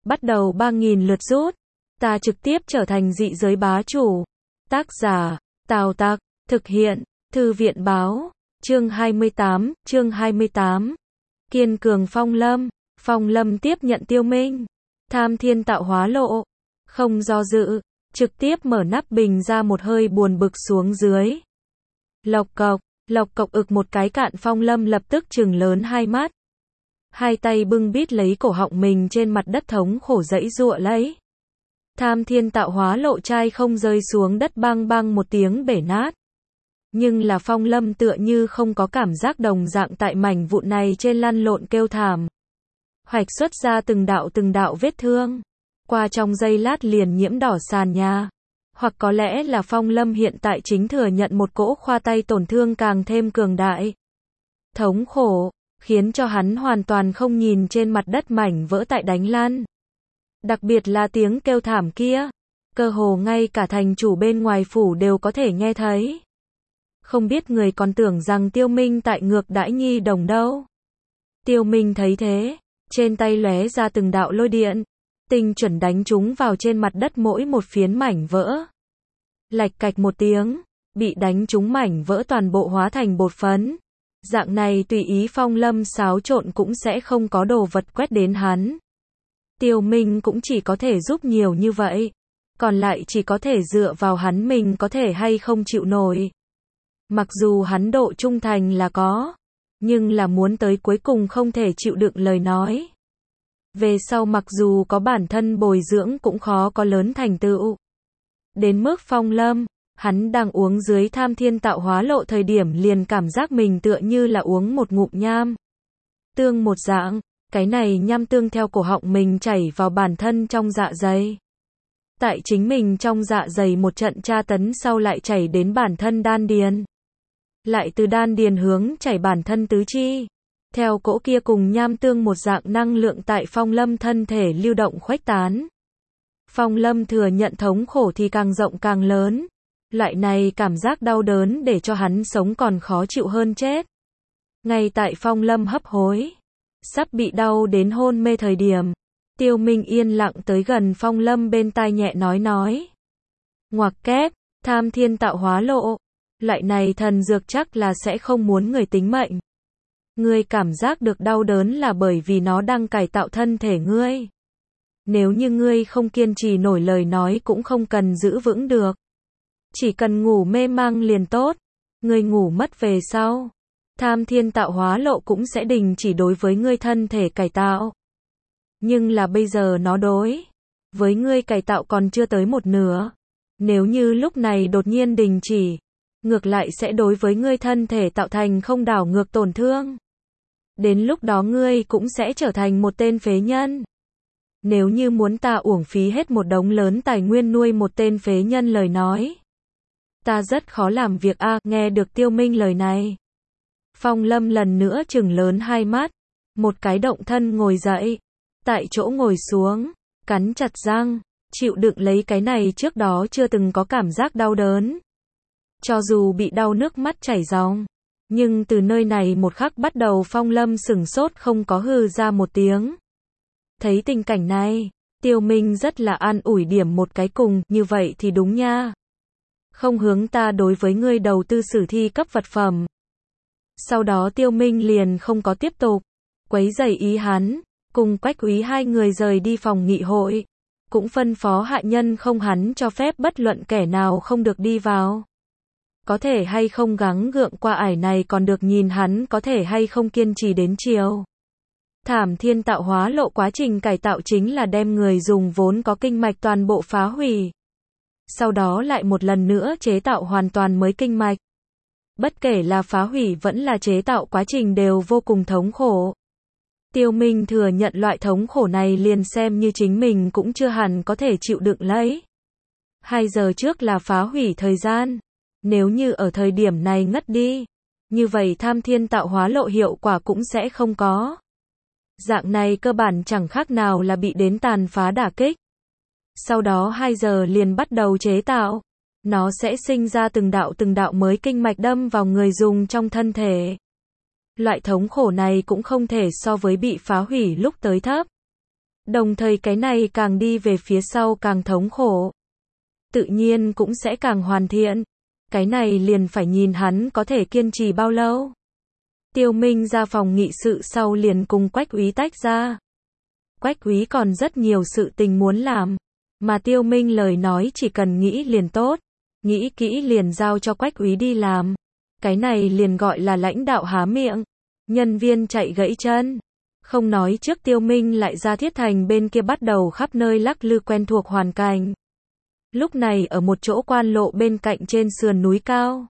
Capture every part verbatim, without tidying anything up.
bắt đầu ba nghìn lượt rút. Ta trực tiếp trở thành dị giới bá chủ. Tác giả, Tào Tặc, thực hiện, Thư viện báo, chương hai mươi tám, chương hai mươi tám. Kiên cường Phong Lâm, Phong Lâm tiếp nhận Tiêu Minh. Tham thiên tạo hóa lộ, không do dự, trực tiếp mở nắp bình ra một hơi buồn bực xuống dưới. Lộc cộc, lộc cộc ực một cái cạn. Phong Lâm lập tức trừng lớn hai mắt. Hai tay bưng bít lấy cổ họng mình trên mặt đất thống khổ giãy giụa lấy. Tham thiên tạo hóa lộ chai không rơi xuống đất bang bang một tiếng bể nát. Nhưng là Phong Lâm tựa như không có cảm giác đồng dạng tại mảnh vụn này trên lăn lộn kêu thảm. Hoạch xuất ra từng đạo từng đạo vết thương. Qua trong giây lát liền nhiễm đỏ sàn nhà. Hoặc có lẽ là Phong Lâm hiện tại chính thừa nhận một cỗ khoa tay tổn thương càng thêm cường đại. Thống khổ, khiến cho hắn hoàn toàn không nhìn trên mặt đất mảnh vỡ tại đánh lăn. Đặc biệt là tiếng kêu thảm kia. Cơ hồ ngay cả thành chủ bên ngoài phủ đều có thể nghe thấy. Không biết người còn tưởng rằng Tiêu Minh tại ngược đãi nhi đồng đâu. Tiêu Minh thấy thế, trên tay lóe ra từng đạo lôi điện, tinh chuẩn đánh trúng vào trên mặt đất mỗi một phiến mảnh vỡ. Lạch cạch một tiếng, bị đánh trúng mảnh vỡ toàn bộ hóa thành bột phấn. Dạng này tùy ý Phong Lâm xáo trộn cũng sẽ không có đồ vật quét đến hắn. Tiêu Minh cũng chỉ có thể giúp nhiều như vậy, còn lại chỉ có thể dựa vào hắn mình có thể hay không chịu nổi. Mặc dù hắn độ trung thành là có, nhưng là muốn tới cuối cùng không thể chịu đựng lời nói. Về sau mặc dù có bản thân bồi dưỡng cũng khó có lớn thành tựu. Đến mức Phong Lâm, hắn đang uống dưới tham thiên tạo hóa lộ thời điểm liền cảm giác mình tựa như là uống một ngụm nham tương một dạng, cái này nham tương theo cổ họng mình chảy vào bản thân trong dạ dày. Tại chính mình trong dạ dày một trận tra tấn sau lại chảy đến bản thân đan điền. Lại từ đan điền hướng chảy bản thân tứ chi. Theo cỗ kia cùng nham tương một dạng năng lượng tại Phong Lâm thân thể lưu động khuếch tán. Phong Lâm thừa nhận thống khổ thì càng rộng càng lớn. Loại này cảm giác đau đớn để cho hắn sống còn khó chịu hơn chết. Ngay tại Phong Lâm hấp hối, sắp bị đau đến hôn mê thời điểm, Tiêu Minh yên lặng tới gần Phong Lâm bên tai nhẹ nói nói. Ngoặc kép, tham thiên tạo hóa lộ. Loại này thần dược chắc là sẽ không muốn người tính mệnh. Ngươi cảm giác được đau đớn là bởi vì nó đang cải tạo thân thể ngươi. Nếu như ngươi không kiên trì nổi lời nói cũng không cần giữ vững được. Chỉ cần ngủ mê mang liền tốt. Ngươi ngủ mất về sau, tham thiên tạo hóa lộ cũng sẽ đình chỉ đối với ngươi thân thể cải tạo. Nhưng là bây giờ nó đối với ngươi cải tạo còn chưa tới một nửa. Nếu như lúc này đột nhiên đình chỉ, ngược lại sẽ đối với ngươi thân thể tạo thành không đảo ngược tổn thương. Đến lúc đó ngươi cũng sẽ trở thành một tên phế nhân. Nếu như muốn ta uổng phí hết một đống lớn tài nguyên nuôi một tên phế nhân lời nói, ta rất khó làm việc a. À, nghe được Tiêu Minh lời này, Phong Lâm lần nữa trừng lớn hai mắt, một cái động thân ngồi dậy, tại chỗ ngồi xuống, cắn chặt răng, chịu đựng lấy cái này trước đó chưa từng có cảm giác đau đớn. Cho dù bị đau nước mắt chảy ròng, nhưng từ nơi này một khắc bắt đầu Phong Lâm sửng sốt không có hừ ra một tiếng. Thấy tình cảnh này, Tiêu Minh rất là an ủi điểm một cái cùng, như vậy thì đúng nha. Không hướng ta đối với ngươi đầu tư sử thi cấp vật phẩm. Sau đó Tiêu Minh liền không có tiếp tục quấy rầy ý hắn, cùng Quách Úy hai người rời đi phòng nghị hội, cũng phân phó hạ nhân không hắn cho phép bất luận kẻ nào không được đi vào. Có thể hay không gắng gượng qua ải này còn được nhìn hắn có thể hay không kiên trì đến chiều. Thảm thiên tạo hóa lộ quá trình cải tạo chính là đem người dùng vốn có kinh mạch toàn bộ phá hủy. Sau đó lại một lần nữa chế tạo hoàn toàn mới kinh mạch. Bất kể là phá hủy vẫn là chế tạo quá trình đều vô cùng thống khổ. Tiêu Minh thừa nhận loại thống khổ này liền xem như chính mình cũng chưa hẳn có thể chịu đựng lấy. Hai giờ trước là phá hủy thời gian. Nếu như ở thời điểm này ngất đi, như vậy tham thiên tạo hóa lộ hiệu quả cũng sẽ không có. Dạng này cơ bản chẳng khác nào là bị đến tàn phá đả kích. Sau đó hai giờ liền bắt đầu chế tạo. Nó sẽ sinh ra từng đạo từng đạo mới kinh mạch đâm vào người dùng trong thân thể. Loại thống khổ này cũng không thể so với bị phá hủy lúc tới thấp. Đồng thời cái này càng đi về phía sau càng thống khổ. Tự nhiên cũng sẽ càng hoàn thiện. Cái này liền phải nhìn hắn có thể kiên trì bao lâu. Tiêu Minh ra phòng nghị sự sau liền cùng Quách Úy tách ra. Quách Úy còn rất nhiều sự tình muốn làm. Mà Tiêu Minh lời nói chỉ cần nghĩ liền tốt. Nghĩ kỹ liền giao cho Quách Úy đi làm. Cái này liền gọi là lãnh đạo há miệng. Nhân viên chạy gãy chân. Không nói trước Tiêu Minh lại ra Thiết Thành bên kia bắt đầu khắp nơi lắc lư quen thuộc hoàn cảnh. Lúc này ở một chỗ quan lộ bên cạnh trên sườn núi cao.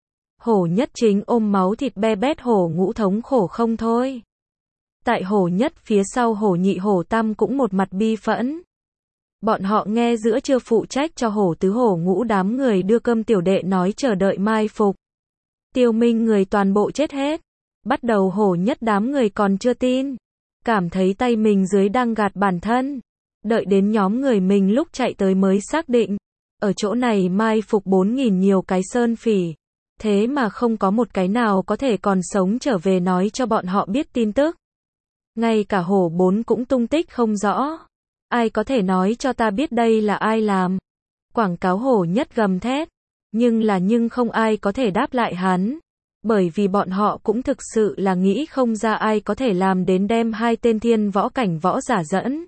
Hổ Nhất chính ôm máu thịt be bét Hổ Ngũ thống khổ không thôi. Tại Hổ Nhất phía sau Hổ Nhị Hổ Tam cũng một mặt bi phẫn. Bọn họ nghe giữa trưa phụ trách cho Hổ Tứ Hổ Ngũ đám người đưa cơm tiểu đệ nói chờ đợi mai phục. Tiêu Minh người toàn bộ chết hết. Bắt đầu Hổ Nhất đám người còn chưa tin. Cảm thấy tay mình dưới đang gạt bản thân. Đợi đến nhóm người mình lúc chạy tới mới xác định. Ở chỗ này mai phục bốn nghìn nhiều cái sơn phỉ. Thế mà không có một cái nào có thể còn sống trở về nói cho bọn họ biết tin tức. Ngay cả Hổ Bốn cũng tung tích không rõ. Ai có thể nói cho ta biết đây là ai làm? Quảng cáo Hổ Nhất gầm thét. Nhưng là nhưng không ai có thể đáp lại hắn. Bởi vì bọn họ cũng thực sự là nghĩ không ra ai có thể làm đến đem hai tên thiên võ cảnh võ giả dẫn.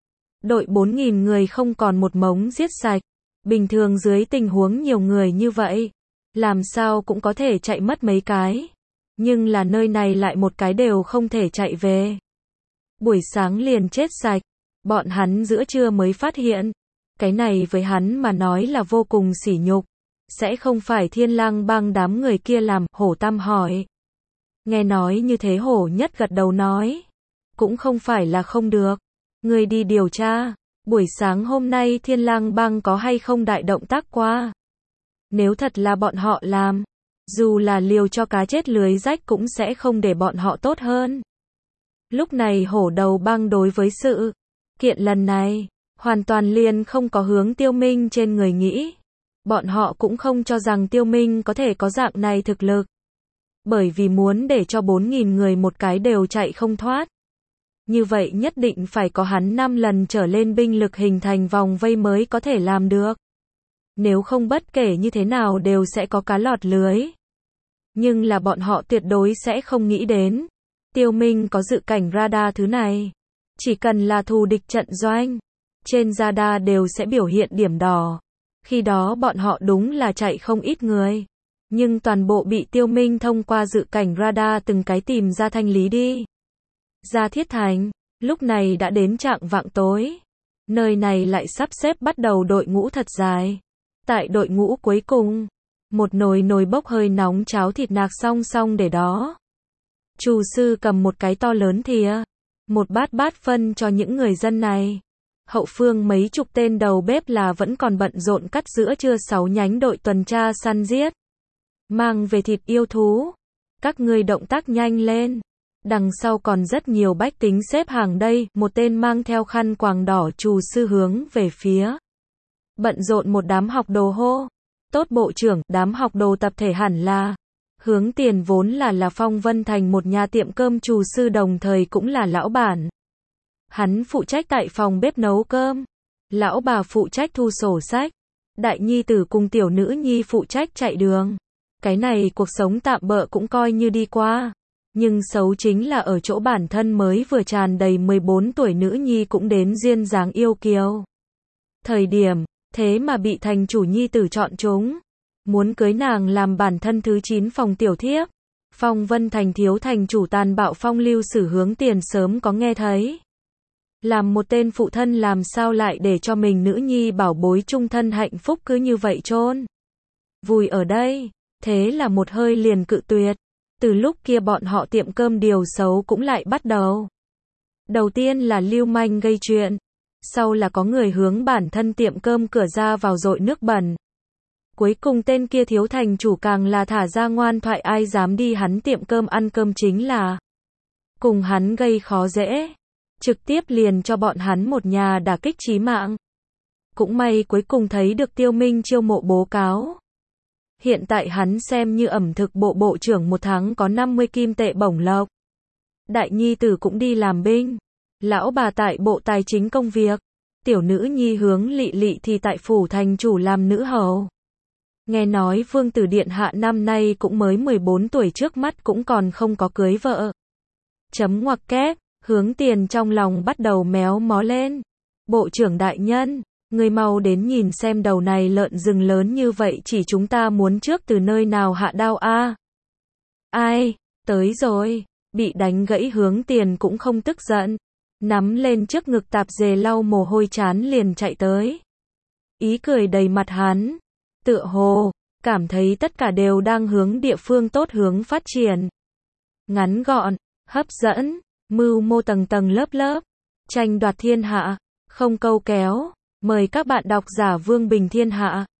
Đội bốn nghìn người không còn một mống giết sạch. Bình thường dưới tình huống nhiều người như vậy. Làm sao cũng có thể chạy mất mấy cái. Nhưng là nơi này lại một cái đều không thể chạy về. Buổi sáng liền chết sạch. Bọn hắn giữa trưa mới phát hiện. Cái này với hắn mà nói là vô cùng sỉ nhục. Sẽ không phải Thiên Lang Bang đám người kia làm, Hổ Tam hỏi. Nghe nói như thế Hổ Nhất gật đầu nói. Cũng không phải là không được. Người đi điều tra. Buổi sáng hôm nay Thiên Lang Bang có hay không đại động tác qua. Nếu thật là bọn họ làm. Dù là liều cho cá chết lưới rách cũng sẽ không để bọn họ tốt hơn. Lúc này Hổ Đầu Bang đối với sự kiện lần này. Hoàn toàn liền không có hướng Tiêu Minh trên người nghĩ. Bọn họ cũng không cho rằng Tiêu Minh có thể có dạng này thực lực. Bởi vì muốn để cho bốn nghìn người một cái đều chạy không thoát. Như vậy nhất định phải có hắn năm lần trở lên binh lực hình thành vòng vây mới có thể làm được. Nếu không bất kể như thế nào đều sẽ có cá lọt lưới. Nhưng là bọn họ tuyệt đối sẽ không nghĩ đến. Tiêu Minh có dự cảnh radar thứ này. Chỉ cần là thù địch trận doanh. Trên radar đều sẽ biểu hiện điểm đỏ. Khi đó bọn họ đúng là chạy không ít người. Nhưng toàn bộ bị Tiêu Minh thông qua dự cảnh radar từng cái tìm ra thanh lý đi. Ra Thiết Thành, lúc này đã đến trạng vạng tối. Nơi này lại sắp xếp bắt đầu đội ngũ thật dài. Tại đội ngũ cuối cùng, một nồi nồi bốc hơi nóng cháo thịt nạc song song để đó. Chủ sư cầm một cái to lớn thìa, một bát bát phân cho những người dân này. Hậu phương mấy chục tên đầu bếp là vẫn còn bận rộn cắt giữa trưa sáu nhánh đội tuần tra săn giết. Mang về thịt yêu thú. Các ngươi động tác nhanh lên. Đằng sau còn rất nhiều bách tính xếp hàng đây, một tên mang theo khăn quàng đỏ chủ sư hướng về phía. Bận rộn một đám học đồ hô. Tốt bộ trưởng, đám học đồ tập thể hẳn là. Hướng tiền vốn là là Phong Vân Thành một nhà tiệm cơm chủ sư đồng thời cũng là lão bản. Hắn phụ trách tại phòng bếp nấu cơm. Lão bà phụ trách thu sổ sách. Đại nhi tử cùng tiểu nữ nhi phụ trách chạy đường. Cái này cuộc sống tạm bợ cũng coi như đi qua. Nhưng xấu chính là ở chỗ bản thân mới vừa tràn đầy mười bốn tuổi nữ nhi cũng đến duyên dáng yêu kiều. Thời điểm, thế mà bị thành chủ nhi tử chọn chúng. Muốn cưới nàng làm bản thân thứ chín phòng tiểu thiếp. Phong Vân Thành thiếu thành chủ tàn bạo phong lưu sử hướng tiền sớm có nghe thấy. Làm một tên phụ thân làm sao lại để cho mình nữ nhi bảo bối chung thân hạnh phúc cứ như vậy chôn vùi ở đây. Thế là một hơi liền cự tuyệt. Từ lúc kia bọn họ tiệm cơm điều xấu cũng lại bắt đầu. Đầu tiên là lưu manh gây chuyện. Sau là có người hướng bản thân tiệm cơm cửa ra vào dội nước bẩn. Cuối cùng tên kia thiếu thành chủ càng là thả ra ngoan thoại ai dám đi hắn tiệm cơm ăn cơm chính là cùng hắn gây khó dễ. Trực tiếp liền cho bọn hắn một nhà đả kích chí mạng. Cũng may cuối cùng thấy được Tiêu Minh chiêu mộ bố cáo. Hiện tại hắn xem như ẩm thực bộ bộ trưởng một tháng có năm mươi kim tệ bổng lộc. Đại nhi tử cũng đi làm binh. Lão bà tại Bộ Tài chính công việc. Tiểu nữ nhi Hướng Lị Lị thì tại phủ thành chủ làm nữ hầu. Nghe nói Vương tử điện hạ năm nay cũng mới mười bốn tuổi, trước mắt cũng còn không có cưới vợ. Chấm ngoặc kép, Hướng Tiền trong lòng bắt đầu méo mó lên. Bộ trưởng đại nhân, người mau đến nhìn xem đầu này lợn rừng lớn như vậy, chỉ chúng ta muốn trước từ nơi nào hạ đao a? Ai, tới rồi, bị đánh gãy Hướng Tiền cũng không tức giận, nắm lên trước ngực tạp dề lau mồ hôi chán liền chạy tới. Ý cười đầy mặt hắn, tựa hồ cảm thấy tất cả đều đang hướng địa phương tốt hướng phát triển. Ngắn gọn, hấp dẫn, mưu mô tầng tầng lớp lớp, tranh đoạt thiên hạ, không câu kéo. Mời các bạn đọc giả Vương Bình Thiên Hạ.